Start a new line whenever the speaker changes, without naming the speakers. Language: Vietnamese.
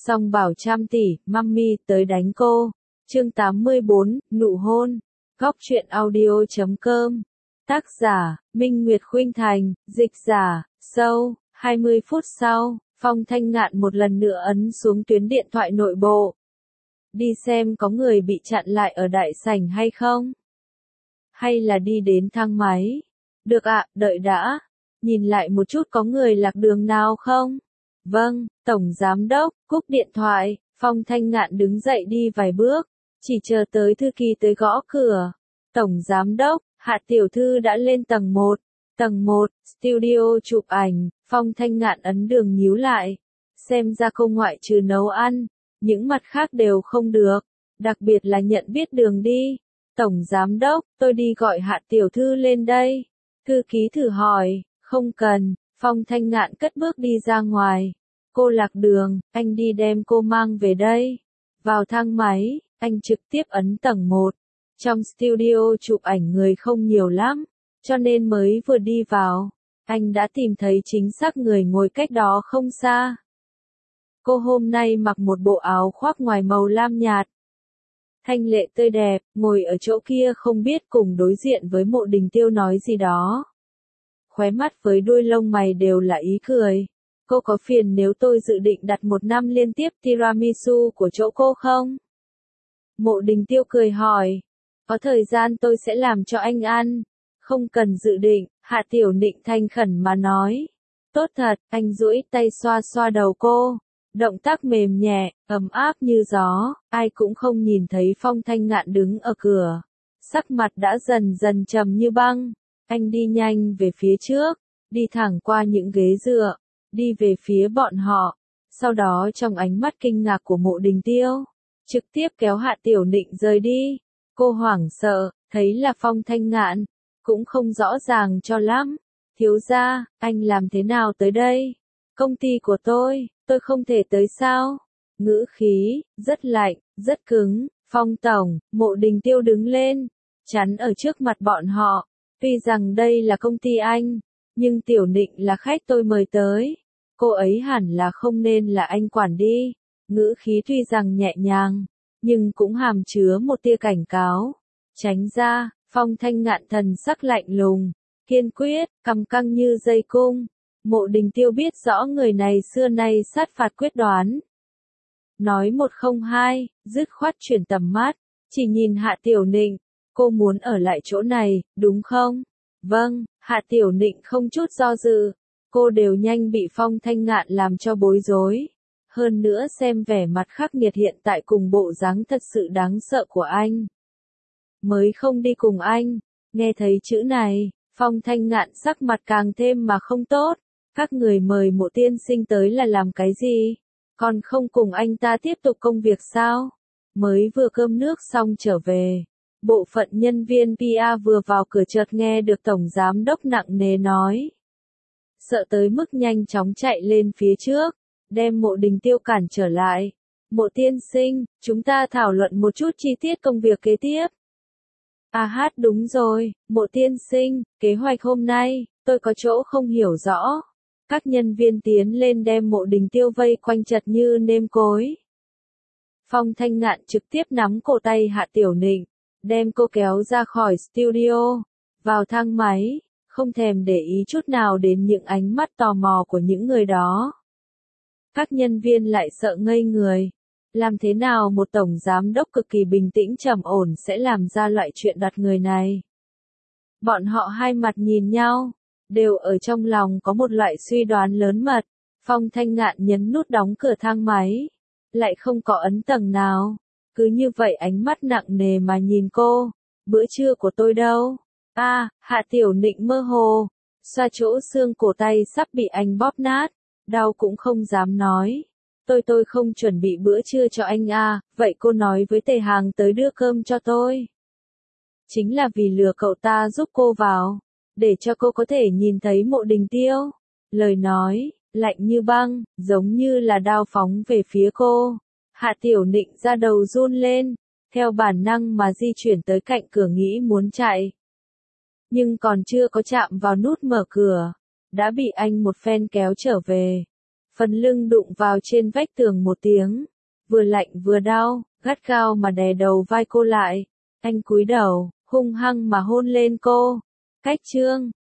Song bảo trăm tỷ, mummy tới đánh cô. Chương 84, nụ hôn. Góc truyện audio.com. Tác giả, Minh Nguyệt Khuynh Thành, dịch giả, Sâu. 20 phút sau, Phong Thanh Ngạn một lần nữa ấn xuống tuyến điện thoại nội bộ. Đi xem có người bị chặn lại ở đại sảnh hay không? Hay là đi đến thang máy? Được ạ, đợi đã. Nhìn lại một chút có người lạc đường nào không? Vâng, Tổng Giám Đốc, cúp điện thoại, Phong Thanh Ngạn đứng dậy đi vài bước, chỉ chờ tới thư ký tới gõ cửa. Tổng Giám Đốc, Hạ Tiểu Thư đã lên tầng 1. Tầng 1, studio chụp ảnh, Phong Thanh Ngạn ấn đường nhíu lại. Xem ra cô ngoại trừ nấu ăn, những mặt khác đều không được, đặc biệt là nhận biết đường đi. Tổng Giám Đốc, tôi đi gọi Hạ Tiểu Thư lên đây. Thư ký thử hỏi, không cần, Phong Thanh Ngạn cất bước đi ra ngoài. Cô lạc đường, anh đi đem cô mang về đây. Vào thang máy, anh trực tiếp ấn tầng 1. Trong studio chụp ảnh người không nhiều lắm, cho nên mới vừa đi vào, anh đã tìm thấy chính xác người ngồi cách đó không xa. Cô hôm nay mặc một bộ áo khoác ngoài màu lam nhạt. Thanh lệ tươi đẹp, ngồi ở chỗ kia không biết cùng đối diện với Mộ Đình Tiêu nói gì đó. Khóe mắt với đuôi lông mày đều là ý cười. Cô có phiền nếu tôi dự định đặt 1 năm liên tiếp tiramisu của chỗ cô không? Mộ Đình Tiêu cười hỏi. Có thời gian tôi sẽ làm cho anh ăn. Không cần dự định, Hạ Tiểu Nịnh thành khẩn mà nói. Tốt thật, anh duỗi tay xoa xoa đầu cô. Động tác mềm nhẹ, ấm áp như gió, ai cũng không nhìn thấy Phong Thanh Ngạn đứng ở cửa. Sắc mặt đã dần dần trầm như băng. Anh đi nhanh về phía trước, đi thẳng qua những ghế dựa, đi về phía bọn họ. Sau đó trong ánh mắt kinh ngạc của Mộ Đình Tiêu, trực tiếp kéo Hạ Tiểu Nịnh rời đi. Cô hoảng sợ, thấy là Phong Thanh Ngạn, cũng không rõ ràng cho lắm. Thiếu gia, anh làm thế nào tới đây? Công ty của tôi không thể tới sao? Ngữ khí, rất lạnh, rất cứng. Phong Tổng, Mộ Đình Tiêu đứng lên, chắn ở trước mặt bọn họ. Tuy rằng đây là công ty anh, nhưng Tiểu Nịnh là khách tôi mời tới. Cô ấy hẳn là không nên là anh quản đi. Ngữ khí tuy rằng nhẹ nhàng, nhưng cũng hàm chứa một tia cảnh cáo. Tránh ra, Phong Thanh Ngạn thần sắc lạnh lùng, kiên quyết, cằm căng như dây cung. Mộ Đình Tiêu biết rõ người này xưa nay sát phạt quyết đoán. Nói 102, dứt khoát chuyển tầm mắt, chỉ nhìn Hạ Tiểu Nịnh. Cô muốn ở lại chỗ này, đúng không? Vâng, Hạ Tiểu Nịnh không chút do dự. Cô đều nhanh bị Phong Thanh Ngạn làm cho bối rối. Hơn nữa xem vẻ mặt khắc nghiệt hiện tại cùng bộ dáng thật sự đáng sợ của anh. Mới không đi cùng anh. Nghe thấy chữ này, Phong Thanh Ngạn sắc mặt càng thêm mà không tốt. Các người mời Mộ tiên sinh tới là làm cái gì? Còn không cùng anh ta tiếp tục công việc sao? Mới vừa cơm nước xong trở về. Bộ phận nhân viên PR vừa vào cửa chợt nghe được Tổng Giám Đốc nặng nề nói. Sợ tới mức nhanh chóng chạy lên phía trước, đem Mộ Đình Tiêu cản trở lại. Mộ tiên sinh, chúng ta thảo luận một chút chi tiết công việc kế tiếp. À đúng rồi, Mộ tiên sinh, kế hoạch hôm nay, tôi có chỗ không hiểu rõ. Các nhân viên tiến lên đem Mộ Đình Tiêu vây quanh chặt như nêm cối. Phong Thanh Ngạn trực tiếp nắm cổ tay Hạ Tiểu Nịnh, đem cô kéo ra khỏi studio, vào thang máy, không thèm để ý chút nào đến những ánh mắt tò mò của những người đó. Các nhân viên lại sợ ngây người. Làm thế nào một tổng giám đốc cực kỳ bình tĩnh trầm ổn sẽ làm ra loại chuyện đặt người này? Bọn họ hai mặt nhìn nhau, đều ở trong lòng có một loại suy đoán lớn mật. Phong Thanh Ngạn nhấn nút đóng cửa thang máy, lại không có ấn tầng nào. Cứ như vậy ánh mắt nặng nề mà nhìn cô. Bữa trưa của tôi đâu? Hạ Tiểu Nịnh mơ hồ, xoa chỗ xương cổ tay sắp bị anh bóp nát, đau cũng không dám nói. Tôi không chuẩn bị bữa trưa cho anh vậy cô nói với Tề Hàng tới đưa cơm cho tôi. Chính là vì lừa cậu ta giúp cô vào, để cho cô có thể nhìn thấy Mộ Đình Tiêu. Lời nói, lạnh như băng, giống như là đao phóng về phía cô. Hạ Tiểu Nịnh ra đầu run lên, theo bản năng mà di chuyển tới cạnh cửa nghĩ muốn chạy. Nhưng còn chưa có chạm vào nút mở cửa, đã bị anh một phen kéo trở về. Phần lưng đụng vào trên vách tường một tiếng, vừa lạnh vừa đau, gắt gao mà đè đầu vai cô lại. Anh cúi đầu, hung hăng mà hôn lên cô. Cách Trương